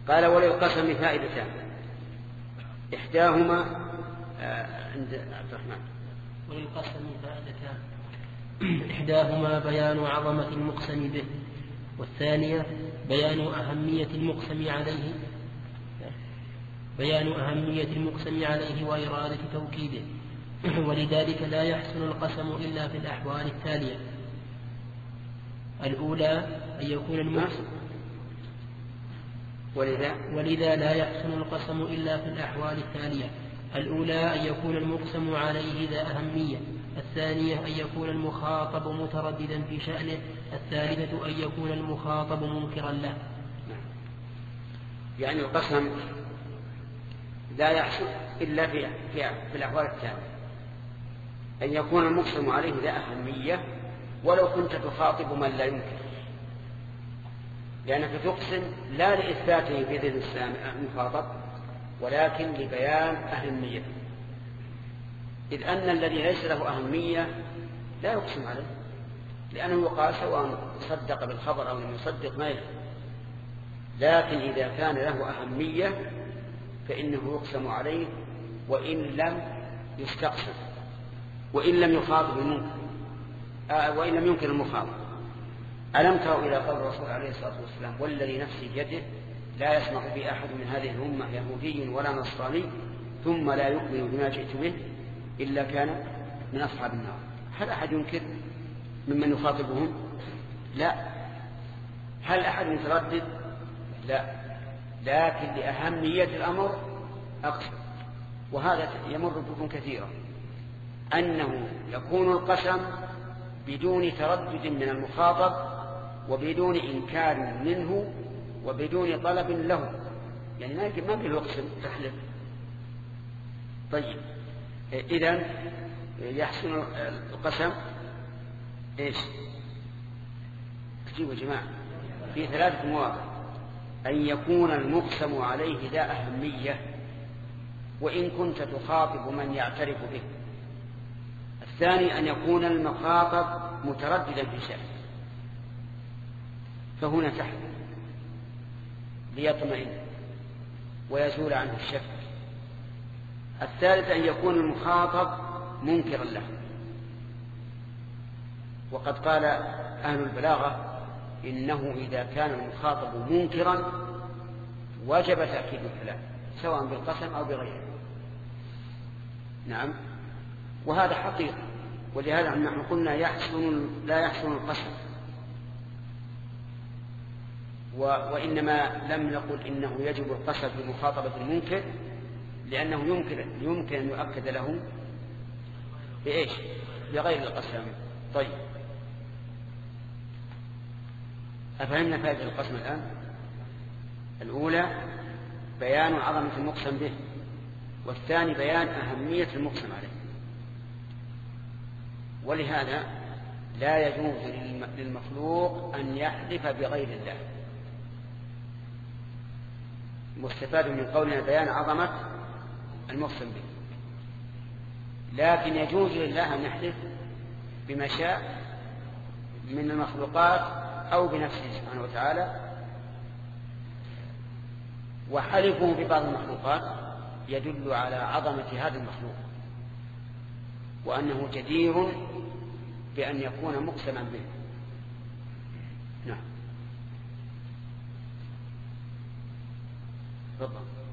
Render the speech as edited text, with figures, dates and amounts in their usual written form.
قال وللقسم فائدتان إحداهما عند عبد الرحمن. وللقسم فائدتان إحداهما بيان عظمة المقسم به، والثانية بيان أهمية المقسم عليه وإرادة توكيده. ولذلك لا يحسن القسم إلا في الأحوال التالية: الأولى أن يكون المقسم ولذا لا يحسن القسم إلا في الأحوال التالية: الأولى أن يكون المقسم عليه ذا أهمية، الثانية أن يكون المخاطب مترددا في شأنه، الثالثة أن يكون المخاطب منكرا له. يعني القسم لا يحسن إلا في الأحوال التالية: أن يكون المقسم عليه ذا أهمية ولو كنت تخاطب من لا ينكر، لأنك تقسم لا لإثباته في ذهن المخاطب ولكن لبيان أهميته، إذ أن الذي ليس له أهمية لا يقسم عليه، لأنه يقال سواء صدق بالخبر أو لم يصدق ما يفعل. لكن إذا كان له أهمية فإنه يقسم عليه وإن لم يستقسم، وإن لم يخاطب المنكر، وإن لم ينكر المخاطب. ألم تروا إلى قول الرسول عليه الصلاة والسلام: والذي نفسي بيده لا يسمع بي أحد من هذه الأمة يهودي ولا نصراني ثم لا يؤمن بما جئت به إلا كان من أصحاب النار. هل أحد ينكر ممن يخاطبهم؟ لا. هل أحد يتردد؟ لا. لكن لأهمية الأمر أقسم. وهذا يمر بكم كثيرا، أنه يكون القسم بدون تردد من المخاطب وبدون إنكار منه وبدون طلب له، يعني ما به يقسم تحلف. طيب، إذن يحسن القسم إيش؟ اكتبوا يا جماعة في 3 مواضع: أن يكون المقسم عليه ذا أهمية وإن كنت تخاطب من يعترف به. الثاني أن يكون المخاطب مترددا في شأنه فهنا تحت ليطمئن ويزول عنه الشك. الثالث أن يكون المخاطب منكرا له. وقد قال أهل البلاغة: إنه إذا كان المخاطب منكرا وجب تأكيد الكلام سواء بالقسم أو بغيره. نعم، وهذا حقيقة. ولهذا نحن قلنا لا يحسن القسم، وإنما لم نقل إنه يجب القسم بمخاطبة المنكر، لأنه يمكن أن يؤكد له بإيش؟ بغير القسم. طيب، أفهمنا فائدة القسم الآن؟ الأولى بيان عظمة المقسم به، والثاني بيان أهمية المقسم عليه. ولهذا لا يجوز للمخلوق أن يحلف بغير الله. مستفاد من قولنا بيان عظمة المقسم به، لكن يجوز لله أن يحلف بما شاء من المخلوقات أو بنفسه سبحانه وتعالى. وحلفه ببعض المخلوقات يدل على عظمة هذا المخلوق وأنه جدير بأن يكون مقسما به. نعم. تفضل.